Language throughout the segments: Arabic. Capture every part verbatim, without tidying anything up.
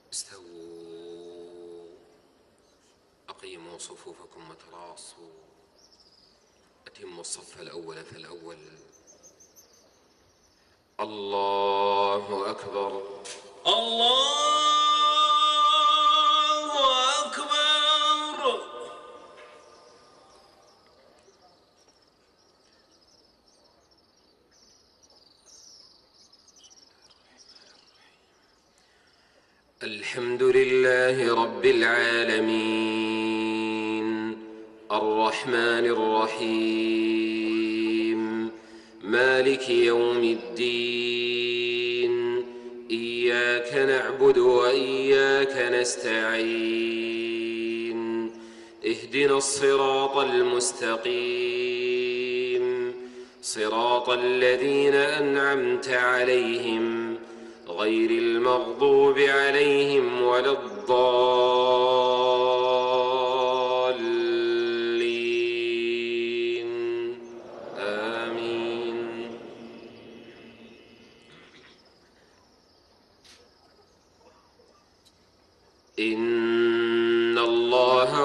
استووا أقيموا صفوفكم وتراصوا أتموا الصف الأول فالأول. الله أكبر. الله أكبر. الحمد لله رب العالمين الرحمن الرحيم مالك يوم الدين. إياك نعبد وإياك نستعين. اهدنا الصراط المستقيم صراط الذين أنعمت عليهم غير المغضوب عليهم ولا الضالين. آمين. إن الله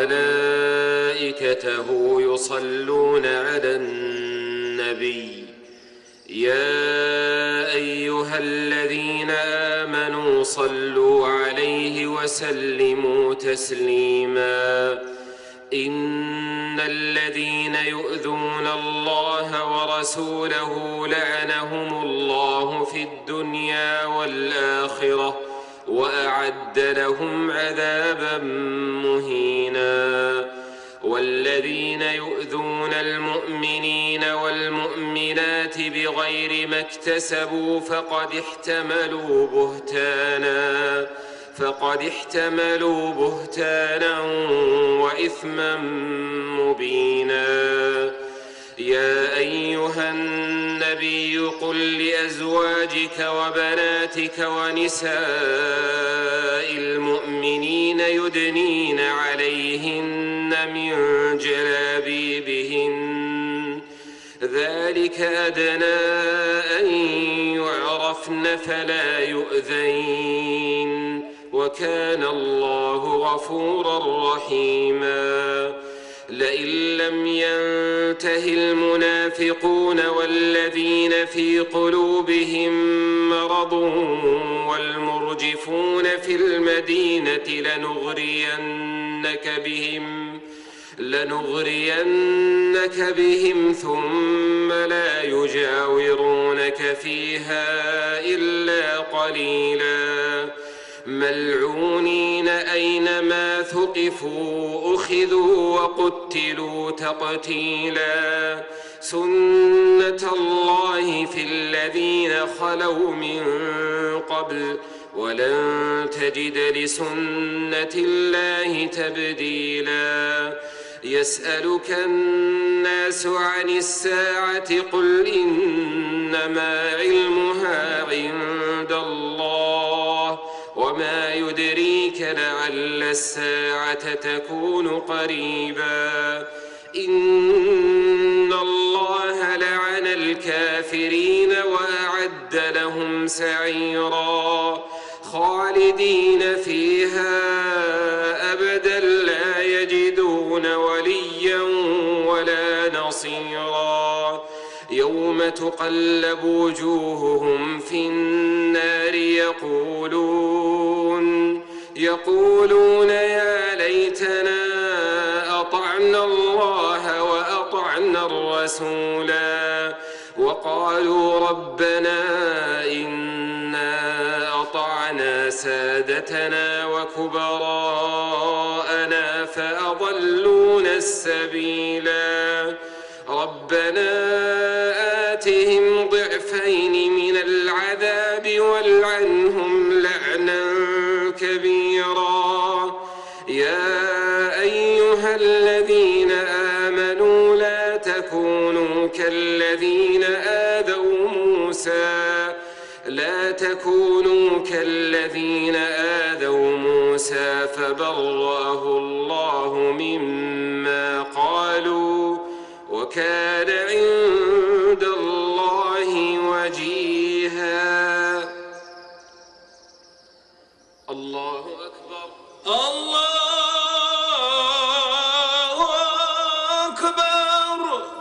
وملائكته يصلون على النبي يا أيها الذين آمنوا صلوا عليه وسلموا تسليما. إن الذين يؤذون الله ورسوله لعنهم الله في الدنيا والآخرة وأعد لهم عذابا مهينا. والذين يؤذون المؤمنين والمؤمنات بغير ما اكتسبوا فقد احتملوا بهتانا فقد احتملوا بهتانا وإثما مبينا. يا أيها النبي قل لأزواجك وبناتك ونساء المؤمنين يدنين عليهن من جلابيبهن ذلك أدنى أن يعرفن فلا يؤذين وكان الله غفورا رحيما. لئن لم ينته المنافقون والذين في قلوبهم مرض والمرجفون في المدينة لنغرينك بهم لنغرينك بهم ثم لا يجاورونك فيها إلا قليلا. ملعونين أينما ثقفوا أخذوا وقتلوا تقتيلا. سنة الله في الذين خلوا من قبل ولن تجد لسنة الله تبديلا. يسألك الناس عن الساعة قل إنما علمها عند الله وما يدريك لعل الساعة تكون قريبا. إن الله لعن الكافرين وأعد لهم سعيرا خالدين فيها أبدا لا يجدون وليا ولا نصيرا. يوم تقلب وجوههم في النار يقولون يقولون يا ليتنا أطعنا الله وأطعنا الرسولا وقالوا ربنا إنا أطعنا سادتنا وكبراءنا فأضلونا السبيلا. ربنا آتهم ضعفين من العذاب والعنهم لعنا كبيرا. يا أيها الذين آمنوا لا تكونوا كالذين آذوا موسى لا تكونوا كالذين آذوا موسى فبرأه الله مما قالوا وكان عند الله وجيها. الله أكبر. الله أكبر.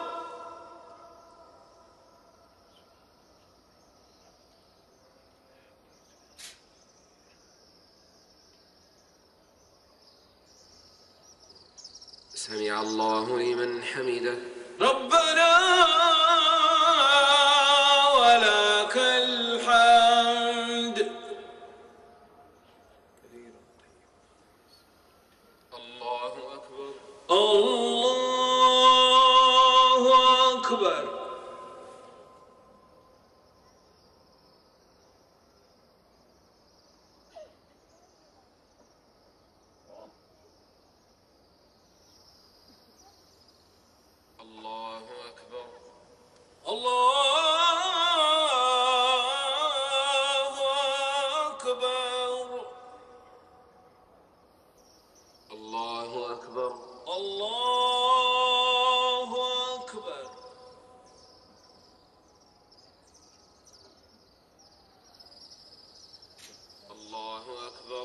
سمع الله لمن حمده. ربنا ولك الحمد. الله أكبر. الله أكبر. الله أكبر. الله أكبر. الله أكبر. الله أكبر. الله أكبر.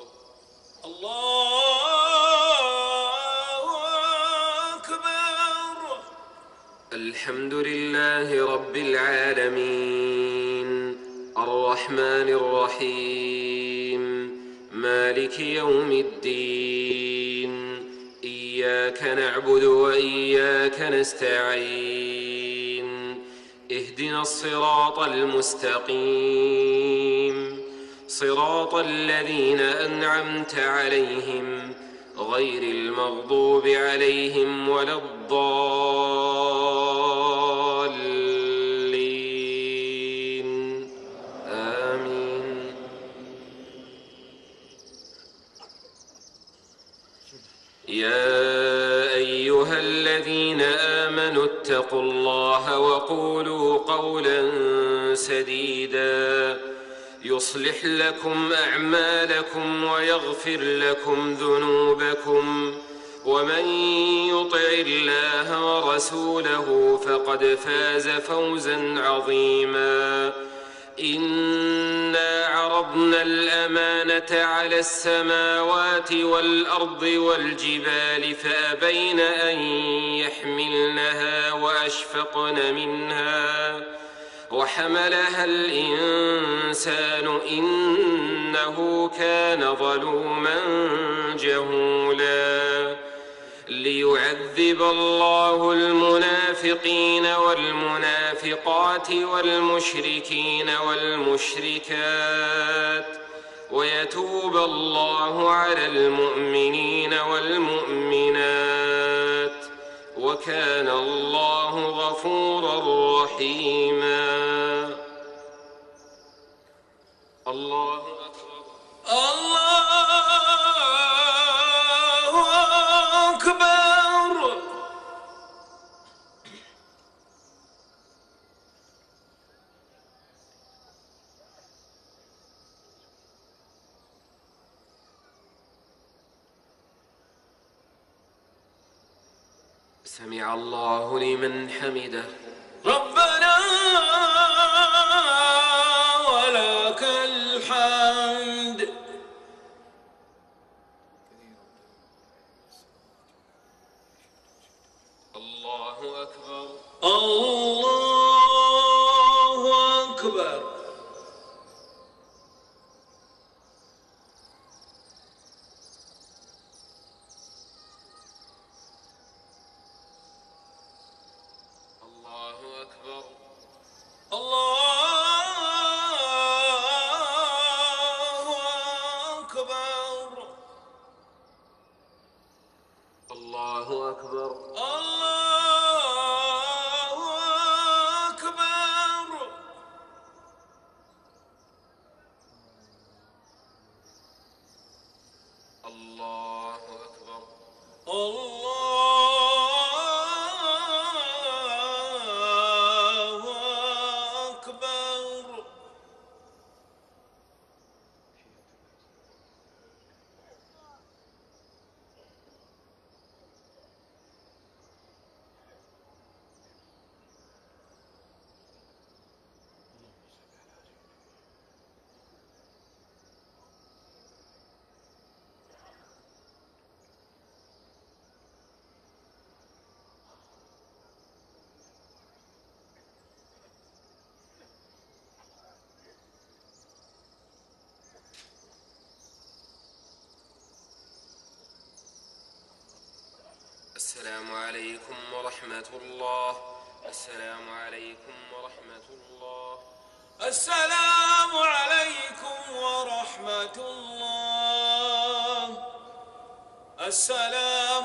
الله أكبر. الحمد لله رب العالمين الرحمن الرحيم مالك يوم الدين إياك نعبد وإياك نستعين اهدنا الصراط المستقيم صراط الذين أنعمت عليهم غير المغضوب عليهم ولا الضالين آمين. يا أيها الذين آمنوا اتقوا الله وقولوا قولا سديدا يصلح لكم أعمالكم ويغفر لكم ذنوبكم ومن يطع الله ورسوله فقد فاز فوزا عظيما. إنا عرضنا الأمانة على السماوات والأرض والجبال فأبين أن يحملنها وأشفقن منها وحملها الإنسان إنه كان ظلوما جهولا. ليعذب الله المنافقين والمنافقات والمشركين والمشركات ويتوب الله على المؤمنين والمؤمنات وكان الله غفورا رحيما. الله أكبر. الله أكبر. سمع الله لمن حمده. ربنا ولك الحمد. الله أكبر. الله أكبر. الله أكبر. الله أكبر. الله أكبر. الله أكبر. الله أكبر. الله أكبر. السلام عليكم ورحمة الله. السلام عليكم ورحمة الله. السلام عليكم ورحمة الله. السلام